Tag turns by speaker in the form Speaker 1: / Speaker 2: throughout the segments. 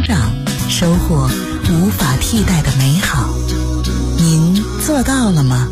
Speaker 1: 成长，收获无法替代的美好。您做到了吗？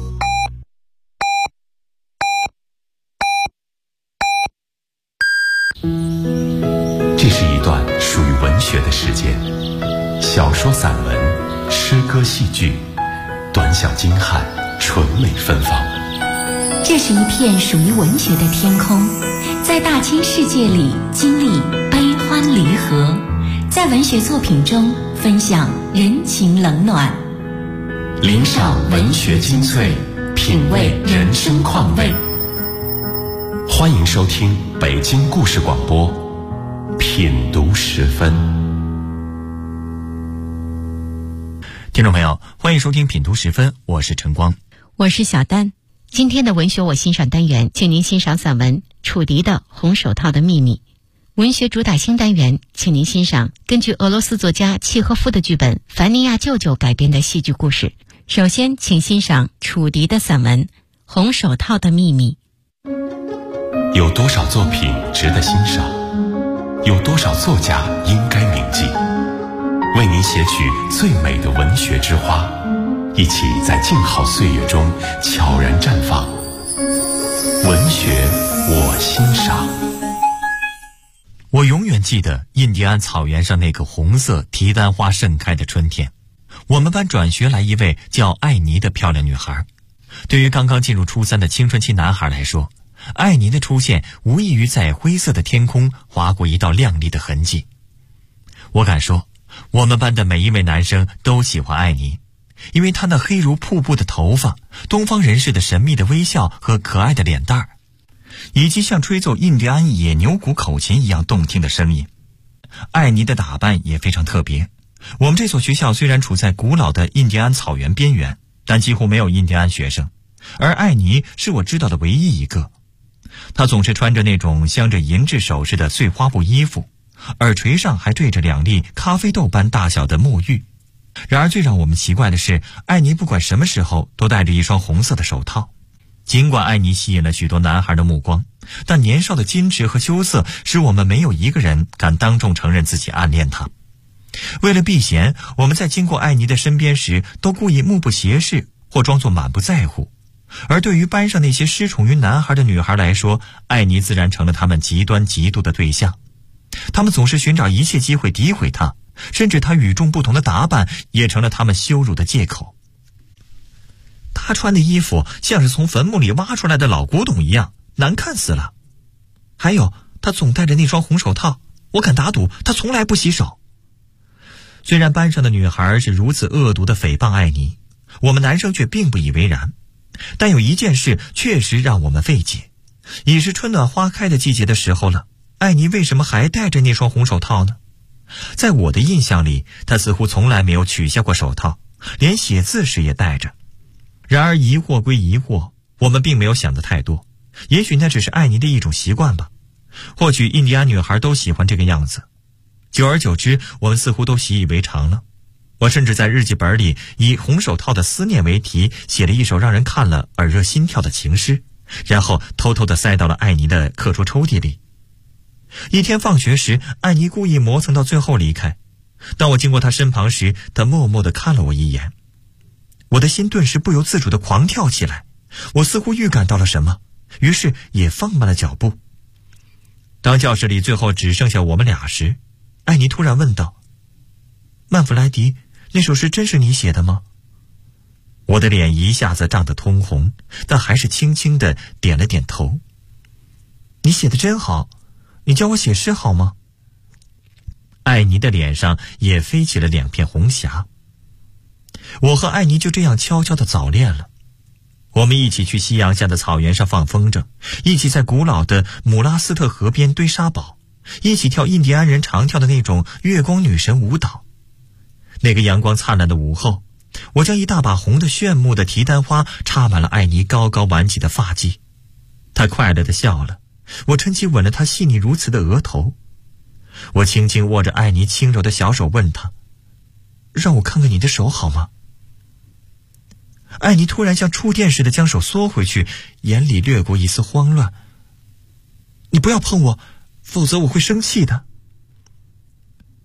Speaker 2: 这是一段属于文学的时间，小说、散文、诗歌、戏剧，短小精悍，纯美芬芳。
Speaker 3: 这是一片属于文学的天空，在大千世界里经历悲欢离合，在文学作品中分享人情冷暖，
Speaker 2: 领赏文学精粹，品味人生况味。欢迎收听北京故事广播品读时分。
Speaker 4: 听众朋友，欢迎收听品读时分，我是晨光，
Speaker 5: 我是小丹。今天的文学我欣赏单元，请您欣赏散文楚迪的《红手套的秘密》。文学主打新单元，请您欣赏根据俄罗斯作家契诃夫的剧本《凡尼亚舅舅》改编的戏剧故事。首先请欣赏楚迪的散文《红手套的秘密》。
Speaker 2: 有多少作品值得欣赏？有多少作家应该铭记？为您写取最美的文学之花，一起在静好岁月中悄然绽放。文学我欣赏。
Speaker 4: 我永远记得印第安草原上那个红色提丹花盛开的春天。我们班转学来一位叫艾妮的漂亮女孩。对于刚刚进入初3的青春期男孩来说，艾妮的出现无异于在灰色的天空划过一道亮丽的痕迹。我敢说，我们班的每一位男生都喜欢艾妮，因为她那黑如瀑布的头发，东方人士的神秘的微笑和可爱的脸蛋儿，以及像吹奏印第安野牛骨口琴一样动听的声音。艾妮的打扮也非常特别。我们这所学校虽然处在古老的印第安草原边缘，但几乎没有印第安学生，而艾妮是我知道的唯一一个。她总是穿着那种镶着银质首饰的碎花布衣服，耳垂上还缀着2粒咖啡豆般大小的墨玉。然而最让我们奇怪的是，艾妮不管什么时候都戴着一双红色的手套。尽管艾妮吸引了许多男孩的目光，但年少的矜持和羞涩使我们没有一个人敢当众承认自己暗恋她。为了避嫌，我们在经过艾妮的身边时都故意目不斜视或装作满不在乎。而对于班上那些失宠于男孩的女孩来说，艾妮自然成了他们极端嫉妒的对象。他们总是寻找一切机会诋毁她，甚至她与众不同的打扮也成了他们羞辱的借口。她穿的衣服像是从坟墓里挖出来的老古董一样，难看死了。还有，她总戴着那双红手套，我敢打赌她从来不洗手。虽然班上的女孩是如此恶毒地诽谤艾妮，我们男生却并不以为然。但有一件事确实让我们费解，已是春暖花开的季节的时候了，艾妮为什么还戴着那双红手套呢？在我的印象里，她似乎从来没有取下过手套，连写字时也戴着。然而疑惑归疑惑，我们并没有想得太多，也许那只是艾妮的一种习惯吧。或许印第安女孩都喜欢这个样子。久而久之，我们似乎都习以为常了。我甚至在日记本里以红手套的思念为题，写了一首让人看了耳热心跳的情诗，然后偷偷地塞到了艾妮的课桌抽屉里。一天放学时，艾妮故意磨蹭到最后离开。当我经过她身旁时，她默默地看了我一眼。我的心顿时不由自主地狂跳起来，我似乎预感到了什么，于是也放慢了脚步。当教室里最后只剩下我们俩时，艾妮突然问道：“曼弗莱迪，那首诗真是你写的吗？”我的脸一下子涨得通红，但还是轻轻地点了点头。“你写的真好，你教我写诗好吗？”艾妮的脸上也飞起了2片红霞。我和艾妮就这样悄悄地早恋了。我们一起去夕阳下的草原上放风筝，一起在古老的姆拉斯特河边堆沙堡，一起跳印第安人常跳的那种月光女神舞蹈。那个阳光灿烂的午后，我将一大把红的炫目的提丹花插满了艾妮高高挽起的发髻。她快乐地笑了，我趁机吻了她细腻如瓷的额头。我轻轻握着艾妮轻柔的小手，问她：“让我看看你的手好吗？”艾妮突然像触电似的将手缩回去，眼里掠过一丝慌乱。“你不要碰我，否则我会生气的。”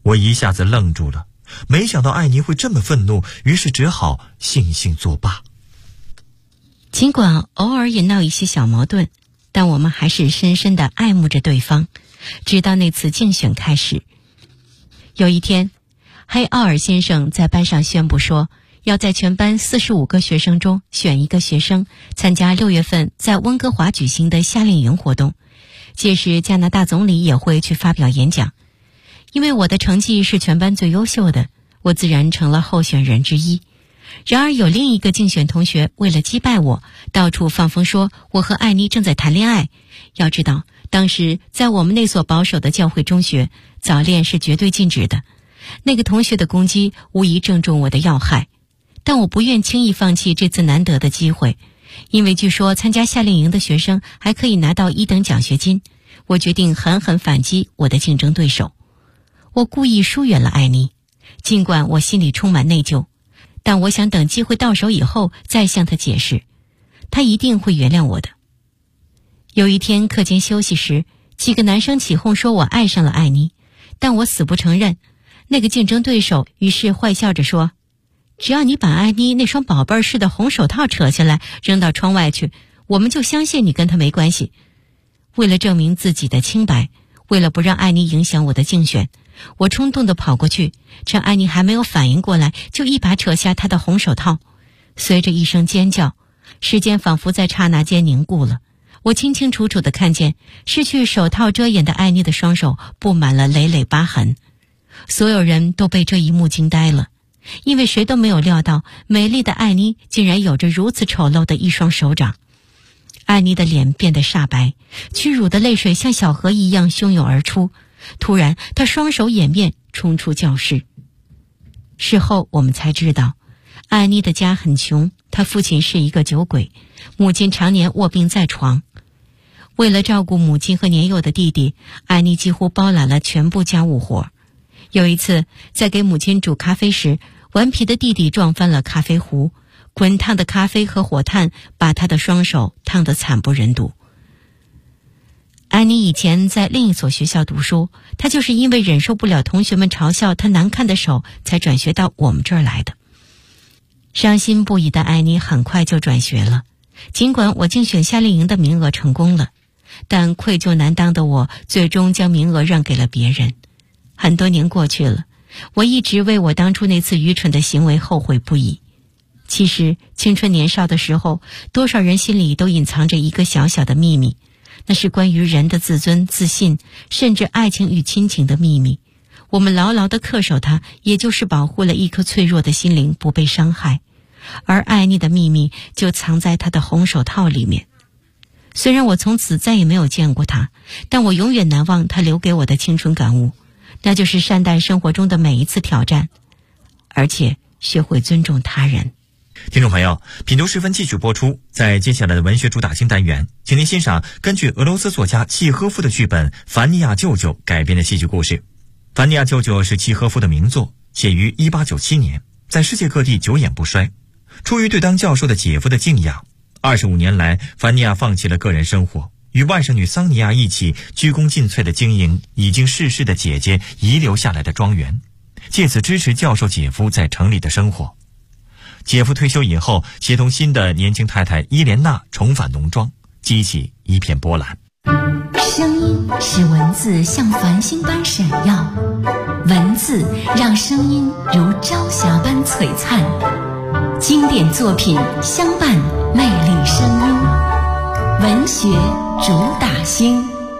Speaker 4: 我一下子愣住了，没想到艾妮会这么愤怒，于是只好悻悻作罢。
Speaker 5: 尽管偶尔也闹一些小矛盾，但我们还是深深地爱慕着对方，直到那次竞选开始。有一天，黑奥尔先生在班上宣布说，要在全班45个学生中选一个学生参加6月份在温哥华举行的夏令营活动，届时加拿大总理也会去发表演讲。因为我的成绩是全班最优秀的，我自然成了候选人之一。然而有另一个竞选同学为了击败我，到处放风说我和艾妮正在谈恋爱。要知道，当时在我们那所保守的教会中学，早恋是绝对禁止的。那个同学的攻击无疑正中我的要害，但我不愿轻易放弃这次难得的机会，因为据说参加夏令营的学生还可以拿到1等奖学金。我决定狠狠反击我的竞争对手。我故意疏远了艾妮，尽管我心里充满内疚，但我想等机会到手以后再向她解释，她一定会原谅我的。有一天课间休息时，几个男生起哄说我爱上了艾妮，但我死不承认。那个竞争对手于是坏笑着说，只要你把艾妮那双宝贝似的红手套扯下来扔到窗外去，我们就相信你跟她没关系。为了证明自己的清白，为了不让艾妮影响我的竞选，我冲动地跑过去，趁艾妮还没有反应过来，就一把扯下她的红手套。随着一声尖叫，时间仿佛在刹那间凝固了。我清清楚楚地看见失去手套遮掩的艾妮的双手布满了累累疤痕。所有人都被这一幕惊呆了，因为谁都没有料到美丽的艾妮竟然有着如此丑陋的一双手掌。艾妮的脸变得煞白，屈辱的泪水像小河一样汹涌而出。突然，她双手掩面冲出教室。事后我们才知道，艾妮的家很穷，她父亲是一个酒鬼，母亲常年卧病在床。为了照顾母亲和年幼的弟弟，艾妮几乎包揽了全部家务活。有一次，在给母亲煮咖啡时，顽皮的弟弟撞翻了咖啡壶，滚烫的咖啡和火炭把他的双手烫得惨不忍睹。安妮以前在另一所学校读书，她就是因为忍受不了同学们嘲笑她难看的手，才转学到我们这儿来的。伤心不已的安妮很快就转学了，尽管我竞选夏令营的名额成功了，但愧疚难当的我最终将名额让给了别人。很多年过去了，我一直为我当初那次愚蠢的行为后悔不已。其实青春年少的时候，多少人心里都隐藏着一个小小的秘密，那是关于人的自尊、自信，甚至爱情与亲情的秘密。我们牢牢地恪守它，也就是保护了一颗脆弱的心灵不被伤害。而艾妮的秘密就藏在她的红手套里面。虽然我从此再也没有见过她，但我永远难忘她留给我的青春感悟，那就是善待生活中的每一次挑战，而且学会尊重他人。
Speaker 4: 听众朋友，品读时分继续播出。在接下来的文学主打星单元，请您欣赏根据俄罗斯作家契诃夫的剧本《凡尼亚舅舅》改编的戏剧故事。《凡尼亚舅舅》是契诃夫的名作，写于1897年，在世界各地久演不衰。出于对当教授的姐夫的敬仰，25年来，凡尼亚放弃了个人生活，与外甥女桑尼亚一起鞠躬尽瘁地经营已经逝世的姐姐遗留下来的庄园，借此支持教授姐夫在城里的生活。姐夫退休以后，协同新的年轻太太伊莲娜重返农庄，激起一片波澜。
Speaker 3: 声音使文字像繁星般闪耀，文字让声音如朝霞般璀璨。经典作品相伴，魅力声音。文学主打星。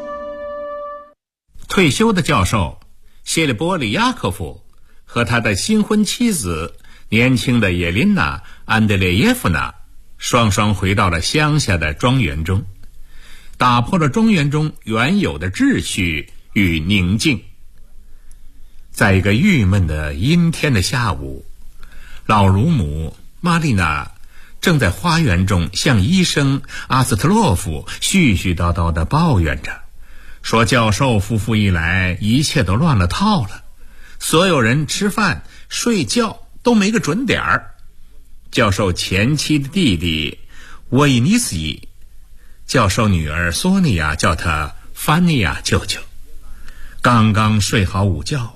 Speaker 6: 退休的教授谢利波里亚科夫和他的新婚妻子年轻的叶琳娜·安德烈耶夫娜双双回到了乡下的庄园中，打破了庄园中原有的秩序与宁静。在一个郁闷的阴天的下午，老乳母玛丽娜正在花园中向医生阿斯特洛夫絮絮叨叨地抱怨着，说教授夫妇一来，一切都乱了套了，所有人吃饭睡觉都没个准点儿。教授前妻的弟弟沃伊尼斯伊，教授女儿索尼娅叫他凡尼亚舅舅，刚刚睡好午觉，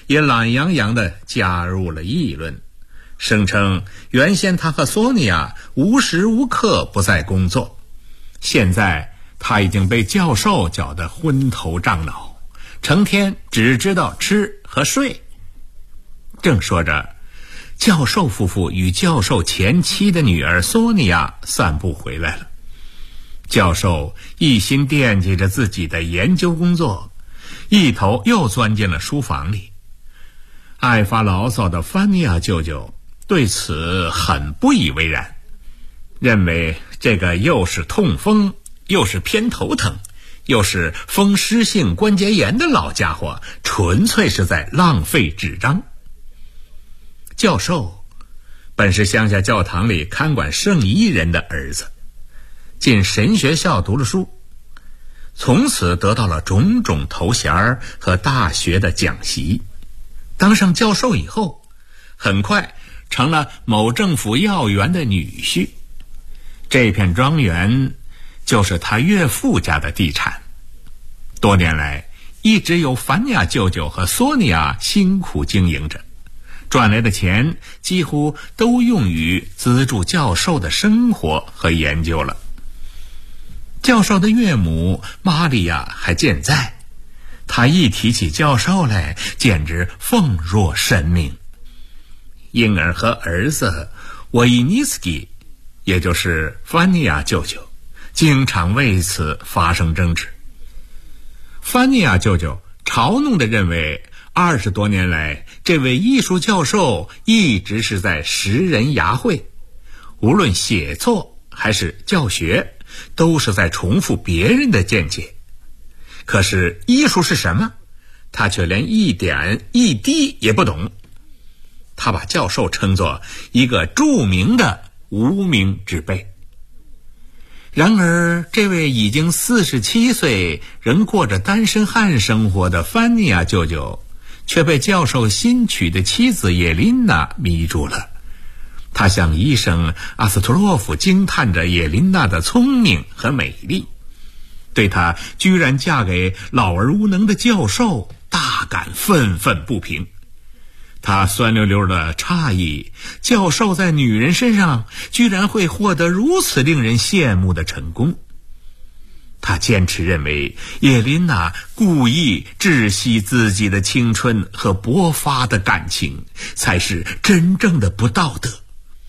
Speaker 6: 也懒洋洋地加入了议论，声称原先他和索尼娅无时无刻不在工作，现在他已经被教授搅得昏头胀脑，成天只知道吃和睡。正说着，教授夫妇与教授前妻的女儿索尼娅散步回来了。教授一心惦记着自己的研究工作，一头又钻进了书房里。爱发牢骚的范尼亚舅舅对此很不以为然，认为这个又是痛风又是偏头疼又是风湿性关节炎的老家伙纯粹是在浪费纸张。教授本是乡下教堂里看管圣衣人的儿子，进神学校读了书，从此得到了种种头衔和大学的讲习。当上教授以后，很快成了某政府要员的女婿。这片庄园就是他岳父家的地产，多年来一直由凡尼亚舅舅和索尼娅辛苦经营着，赚来的钱几乎都用于资助教授的生活和研究了。教授的岳母玛利亚还健在，他一提起教授来简直奉若神明，因而和儿子沃伊尼斯基，也就是范尼亚舅舅，经常为此发生争执。范尼亚舅舅嘲弄地认为20多年来这位艺术教授一直是在食人牙慧，无论写作还是教学都是在重复别人的见解。可是艺术是什么？他却连一点一滴也不懂。他把教授称作一个著名的无名之辈。然而这位已经47岁仍过着单身汉生活的范尼亚舅舅却被教授新娶的妻子叶琳娜迷住了。他向医生阿斯托洛夫惊叹着叶琳娜的聪明和美丽，对她居然嫁给老而无能的教授大感愤愤不平。他酸溜溜的诧异，教授在女人身上居然会获得如此令人羡慕的成功。他坚持认为叶琳娜故意窒息自己的青春和勃发的感情才是真正的不道德。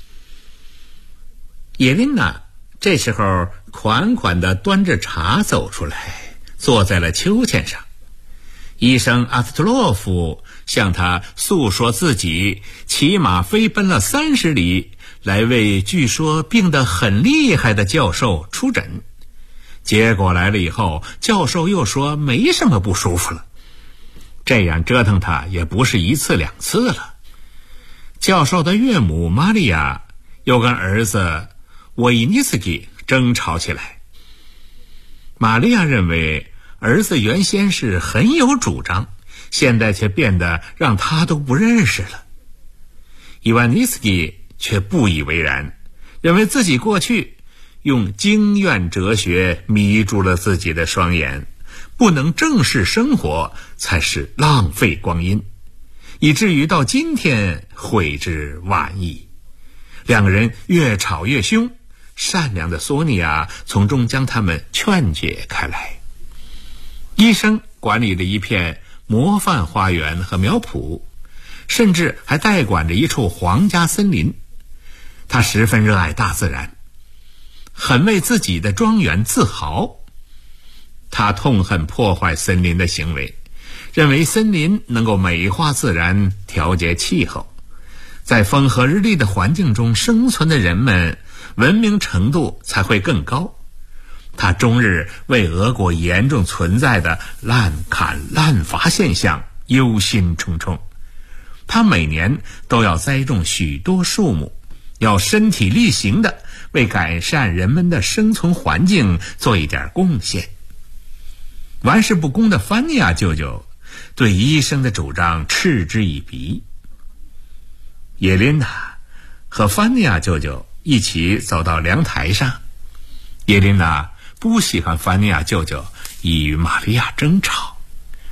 Speaker 6: 叶琳娜这时候款款地端着茶走出来，坐在了秋千上。医生阿斯托洛夫向他诉说自己骑马飞奔了30里来为据说病得很厉害的教授出诊，结果来了以后，教授又说没什么不舒服了。这样折腾他也不是1次2次了。教授的岳母玛利亚又跟儿子沃伊尼斯基争吵起来。玛利亚认为儿子原先是很有主张，现在却变得让他都不认识了。伊万尼斯基却不以为然，认为自己过去用经验哲学迷住了自己的双眼，不能正视生活才是浪费光阴，以至于到今天悔之晚矣。两个人越吵越凶，善良的索尼娅从中将他们劝解开来。医生管理了一片模范花园和苗圃，甚至还代管着一处皇家森林。他十分热爱大自然，很为自己的庄园自豪。他痛恨破坏森林的行为，认为森林能够美化自然，调节气候。在风和日丽的环境中生存的人们，文明程度才会更高。他终日为俄国严重存在的滥砍滥伐现象忧心忡忡。他每年都要栽种许多树木，要身体力行的为改善人们的生存环境做一点贡献。玩世不恭的范尼亚舅舅对医生的主张嗤之以鼻。叶琳娜和范尼亚舅舅一起走到凉台上，叶琳娜不喜欢范尼亚舅舅与玛利亚争吵，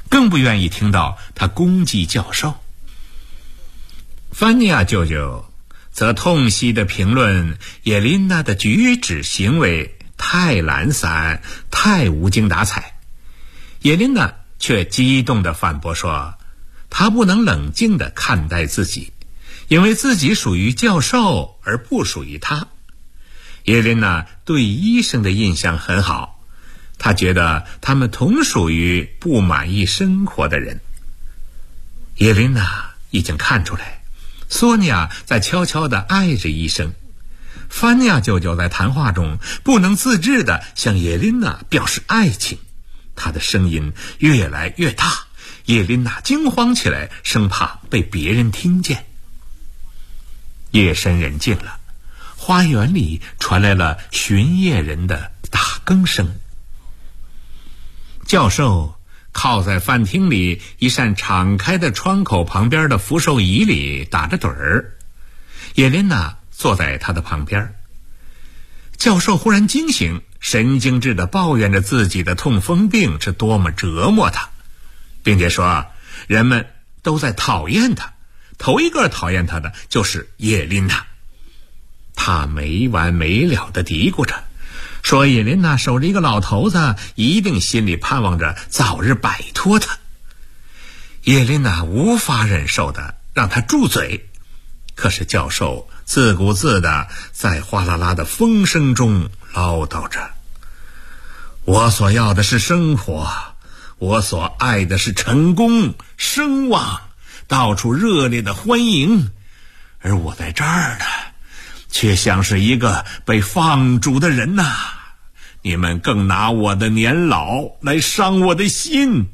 Speaker 6: 更不愿意听到他攻击教授。范尼亚舅舅则痛惜地评论叶琳娜的举止行为太懒散，太无精打采。叶琳娜却激动地反驳说，她不能冷静地看待自己，因为自己属于教授而不属于他。叶琳娜对医生的印象很好，她觉得他们同属于不满意生活的人。叶琳娜已经看出来，索尼娅在悄悄地爱着医生。范尼亚舅舅在谈话中不能自制地向叶琳娜表示爱情，他的声音越来越大，叶琳娜惊慌起来，生怕被别人听见。夜深人静了，花园里传来了巡夜人的打更声。教授靠在饭厅里一扇敞开的窗口旁边的扶手椅里打着盹儿，叶琳娜坐在他的旁边。教授忽然惊醒，神经质地抱怨着自己的痛风病是多么折磨他，并且说人们都在讨厌他，头一个讨厌他的就是叶琳娜。他没完没了地嘀咕着，说叶琳娜守着一个老头子，一定心里盼望着早日摆脱他。叶琳娜无法忍受的让他住嘴，可是教授自顾自地在哗啦啦的风声中唠叨着，我所要的是生活，我所爱的是成功、声望，到处热烈的欢迎，而我在这儿呢，却像是一个被放逐的人呐！你们更拿我的年老来伤我的心。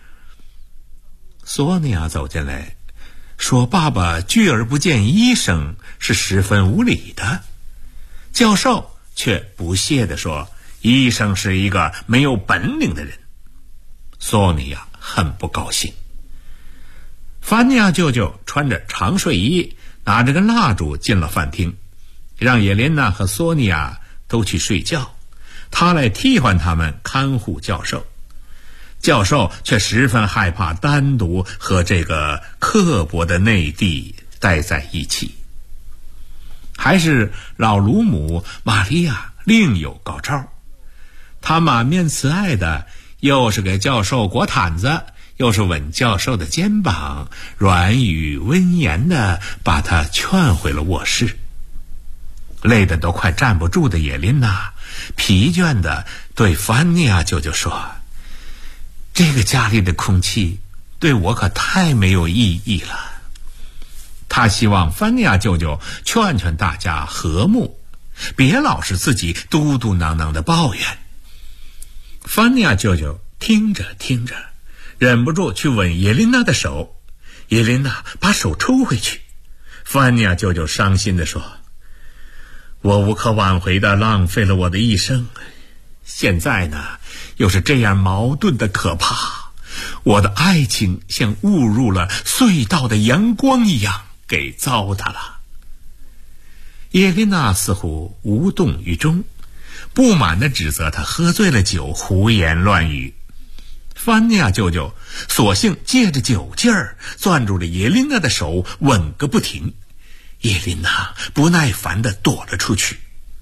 Speaker 6: 索尼娅走进来，说爸爸拒而不见医生是十分无理的。教授却不屑地说，医生是一个没有本领的人。索尼娅很不高兴。范尼亚舅舅穿着长睡衣，拿着根蜡烛进了饭厅，让叶琳娜和索尼娅都去睡觉，他来替换他们看护教授。教授却十分害怕单独和这个刻薄的内地待在一起。还是老卢母玛利亚另有高招，她满面慈爱的，又是给教授裹毯子，又是吻教授的肩膀，软语温言的把他劝回了卧室。累得都快站不住的叶琳娜疲倦地对范尼亚舅舅说，这个家里的空气对我可太没有意义了。他希望范尼亚舅舅劝劝大家和睦，别老是自己嘟嘟囔囔的抱怨。范尼亚舅舅听着听着，忍不住去吻叶琳娜的手，叶琳娜把手抽回去。范尼亚舅舅伤心地说，我无可挽回地浪费了我的一生，现在呢，又是这样矛盾的可怕，我的爱情像误入了隧道的阳光一样给糟蹋了。叶琳娜似乎无动于衷，不满地指责他喝醉了酒，胡言乱语。范尼亚舅舅索性借着酒劲儿攥住了叶琳娜的手，吻个不停。叶琳娜不耐烦地躲了出去。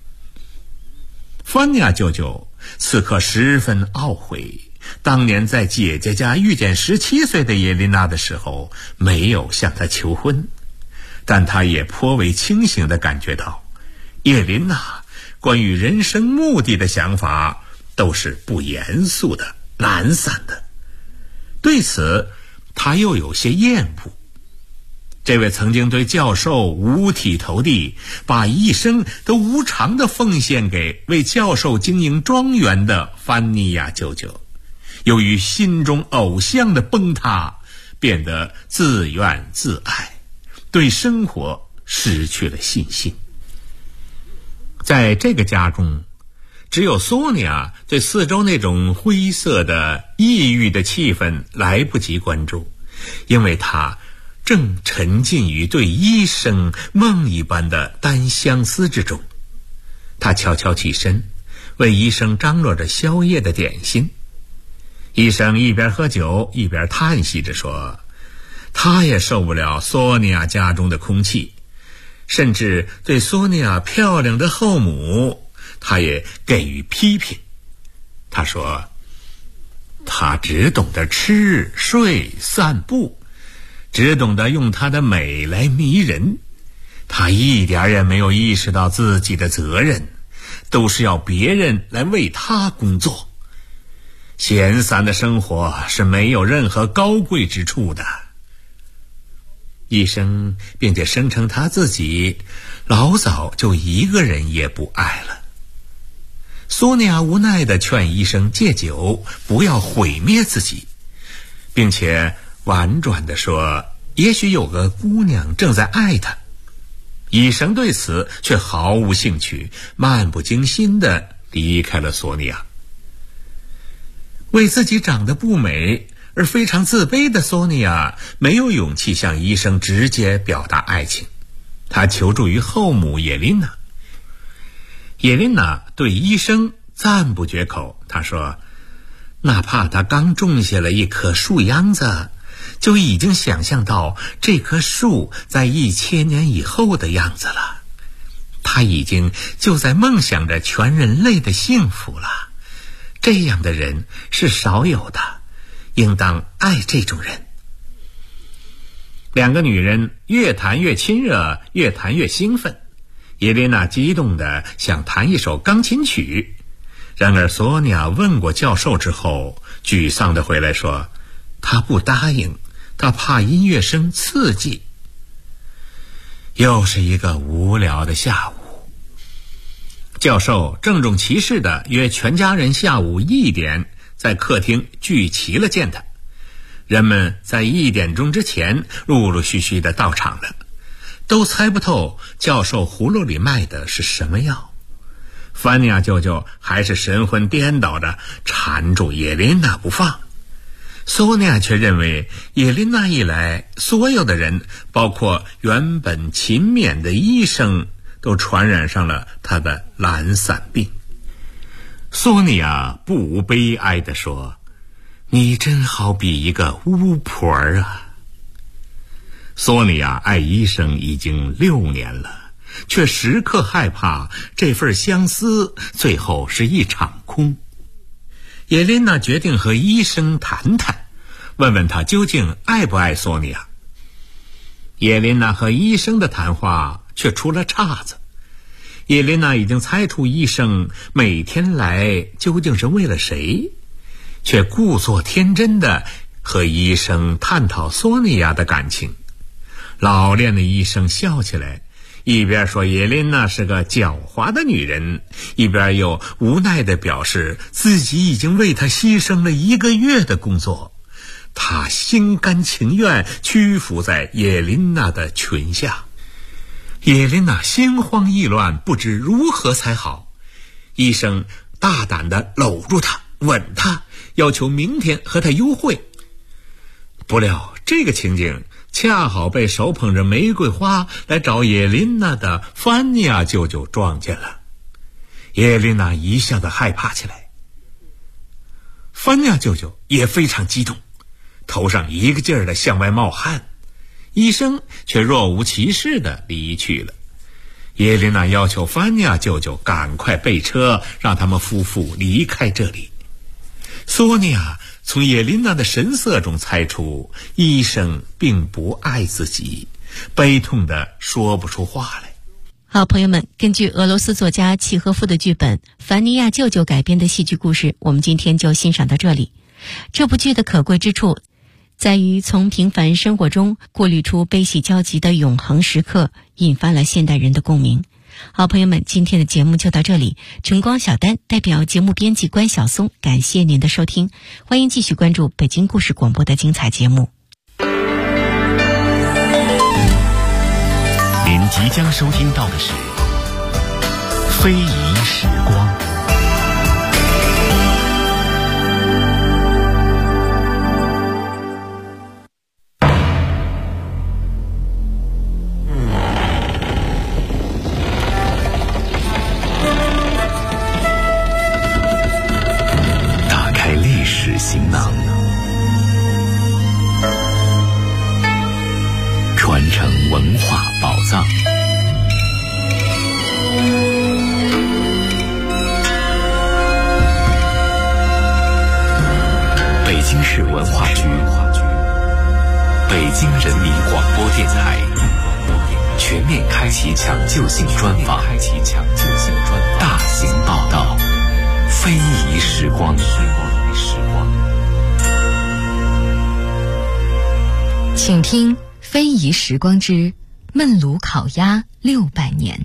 Speaker 6: 范尼亚舅舅此刻十分懊悔，当年在姐姐家遇见17岁的叶琳娜的时候，没有向她求婚，但他也颇为清醒地感觉到，叶琳娜关于人生目的的想法都是不严肃的、懒散的。对此，他又有些厌恶。这位曾经对教授五体投地，把一生都无偿地奉献给为教授经营庄园的范尼亚舅舅，由于心中偶像的崩塌，变得自怨自艾，对生活失去了信心。在这个家中，只有索尼娅对四周那种灰色的抑郁的气氛来不及关注，因为她正沉浸于对医生梦一般的单相思之中。他悄悄起身，为医生张罗着宵夜的点心。 医生一边喝酒一边叹息着说，他也受不了索尼娅家中的空气，甚至对索尼娅漂亮的后母他也给予批评。他说，他只懂得吃睡散步，只懂得用她的美来迷人，他一点也没有意识到自己的责任，都是要别人来为他工作。闲散的生活是没有任何高贵之处的。医生并且声称他自己老早就一个人也不爱了。索尼娅无奈地劝医生戒酒，不要毁灭自己，并且婉转地说，也许有个姑娘正在爱他。医生对此却毫无兴趣，漫不经心地离开了索尼娅。为自己长得不美而非常自卑的索尼娅没有勇气向医生直接表达爱情，她求助于后母叶琳娜。叶琳娜对医生赞不绝口，她说，哪怕她刚种下了一棵树秧子，就已经想象到这棵树在1000年以后的样子了。她已经就在梦想着全人类的幸福了。这样的人是少有的，应当爱这种人。两个女人越谈越亲热，越谈越兴奋。叶琳娜激动地想弹一首钢琴曲，然而索尼娅问过教授之后，沮丧地回来说，她不答应，她怕音乐声刺激。又是一个无聊的下午。教授郑重其事地约全家人下午1点在客厅聚齐了见他。人们在1点钟之前陆陆续续地到场了，都猜不透教授葫芦里卖的是什么药。凡尼亚舅舅还是神魂颠倒地缠住叶琳娜不放。索尼娅却认为叶琳娜一来，所有的人，包括原本勤勉的医生，都传染上了他的懒散病。索尼娅不无悲哀地说，你真好比一个巫婆啊。索尼娅爱医生已经6年了，却时刻害怕这份相思最后是一场空。叶琳娜决定和医生谈谈，问问他究竟爱不爱索尼娅。叶琳娜和医生的谈话却出了岔子。叶琳娜已经猜出医生每天来究竟是为了谁，却故作天真地和医生探讨索尼娅的感情。老练的医生笑起来，一边说叶琳娜是个狡猾的女人，一边又无奈地表示自己已经为她牺牲了1个月的工作，他心甘情愿屈服在叶琳娜的裙下。叶琳娜心慌意乱，不知如何才好。医生大胆地搂住她，吻她，要求明天和她幽会。不料这个情景恰好被手捧着玫瑰花来找叶琳娜的凡尼亚舅舅撞见了。叶琳娜一下子害怕起来，凡尼亚舅舅也非常激动，头上一个劲儿地向外冒汗。医生却若无其事地离去了。叶琳娜要求凡尼亚舅舅赶快备车，让他们夫妇离开这里。索尼娅从叶琳娜的神色中猜出医生并不爱自己，悲痛地说不出话来。
Speaker 5: 好，朋友们，根据俄罗斯作家契诃夫的剧本《凡尼亚舅舅》改编的戏剧故事，我们今天就欣赏到这里。这部剧的可贵之处在于从平凡生活中过滤出悲喜交集的永恒时刻，引发了现代人的共鸣。好，朋友们，今天的节目就到这里。晨光小丹代表节目编辑关晓松，感谢您的收听，欢迎继续关注北京故事广播的精彩节目。
Speaker 2: 您即将收听到的是非遗时光。行囊，
Speaker 7: 城文化宝藏。北京市文化局、北京人民广播电台全面开启抢救性专访，大型报道，非遗时光。
Speaker 5: 请听《非遗时光之焖炉烤鸭600年》。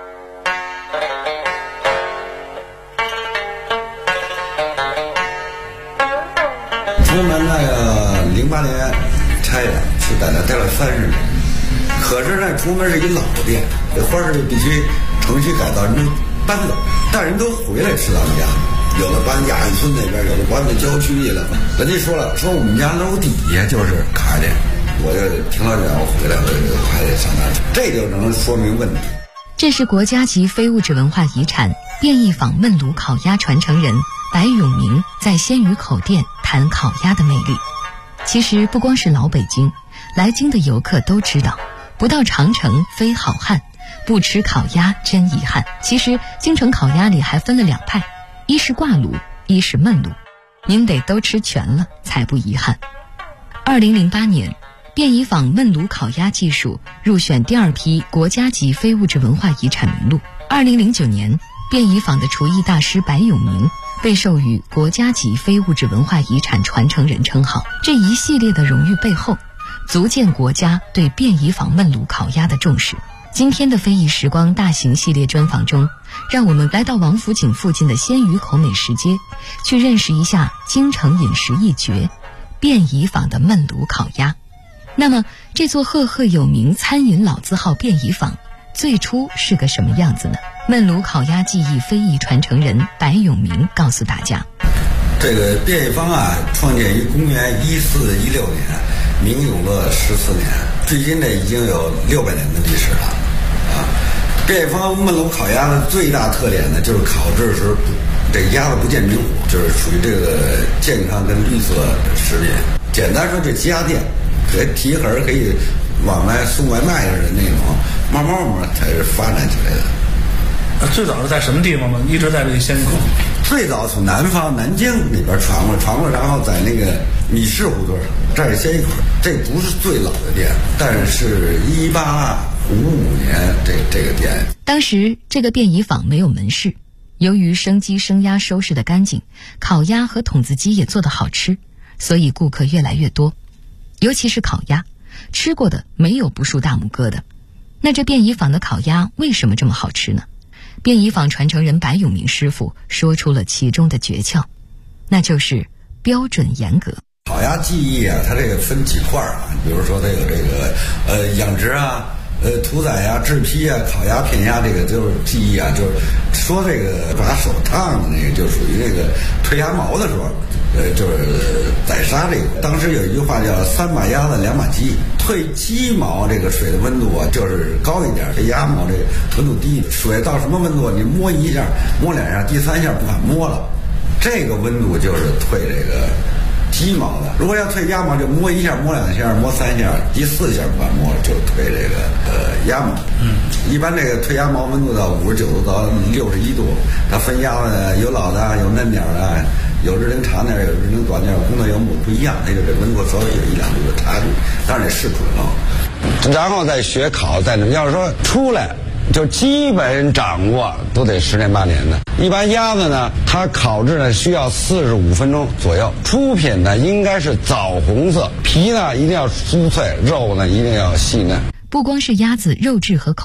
Speaker 8: 我们那个08年拆的，是在那待了30年。可是呢，出门是一老店，这花市必须城区改造，人都搬了，但人都回来吃咱们家，有的搬亚运村那边，有的搬到郊区去了。人家说了，说我们家楼底下就是烤鸭店，我就挺老远，我回来我就还得上那儿去，这就能说明问题。
Speaker 5: 这是国家级非物质文化遗产便宜坊焖炉烤鸭传承人白永明在鲜鱼口店谈烤鸭的魅力。其实不光是老北京，来京的游客都知道，不到长城非好汉，不吃烤鸭真遗憾。其实京城烤鸭里还分了2派，一是挂炉，一是焖炉，您得都吃全了才不遗憾。2008年便宜坊焖炉烤鸭技术入选第2批国家级非物质文化遗产名录。2009年便宜坊的厨艺大师白永明被授予国家级非物质文化遗产传承人称号。这一系列的荣誉背后，足见国家对便宜坊焖炉烤鸭的重视。今天的非遗时光大型系列专访中，让我们来到王府井附近的鲜鱼口美食街，去认识一下京城饮食一绝便宜坊的焖炉烤鸭。那么这座赫赫有名餐饮老字号便宜坊最初是个什么样子呢？焖炉烤鸭技艺非遗传承人白永明告诉大家，
Speaker 8: 这个便宜坊啊，创建于公元1416年，明永乐14年，距今呢已经有600年的历史了啊。便宜坊焖炉烤鸭的最大特点呢，就是烤制时候这鸭子不见明火，就是属于这个健康跟绿色食品。简单说，这家店可以提盒可以往外送外卖似的那种，慢慢才是发展起来的。
Speaker 9: 最早是在什么地方吗？一直在这个鲜鱼口。
Speaker 8: 最早从南方南京那边传过，然后在那个米市胡同，这是鲜鱼口。这不是最老的店，但是1855年这个店。
Speaker 5: 当时这个便宜坊没有门市，由于生鸡生鸭收拾得干净，烤鸭和筒子鸡也做得好吃，所以顾客越来越多。尤其是烤鸭，吃过的没有不竖大拇哥的。那这便宜坊的烤鸭为什么这么好吃呢？便宜坊传承人白永明师傅说出了其中的诀窍，那就是标准严格。
Speaker 8: 烤鸭技艺啊，它这个分几块啊，比如说它有这个养殖啊、屠宰呀、制坯啊、烤鸭、片鸭，这个就是技艺啊，就是说这个把手烫的那个，就属于这个退鸭毛的时候，就是宰杀这个。当时有一句话叫3把鸭子2把鸡，退鸡毛这个水的温度啊，就是高一点，这鸭毛这个温度低，水到什么温度你摸1下、摸2下，第3下不敢摸了，这个温度就是退这个鸡毛的。如果要退鸭毛，就摸1下、摸2下、摸3下，第4下不敢摸了，就退这个鸭毛。一般这个退鸭毛温度到59度到61度，它分鸭子有老的有嫩点的，有日龄长点有日龄短点，工作项目不一样，那个这温度稍微有1-2度的差距，当然得试准了。然后再学烤，再要是说出来就基本掌握都得10年8年的。一般鸭子呢，它烤制呢需要45分钟左右，出品呢应该是枣红色，皮呢一定要酥脆，肉呢一定要细嫩。
Speaker 5: 不光是鸭子肉质和口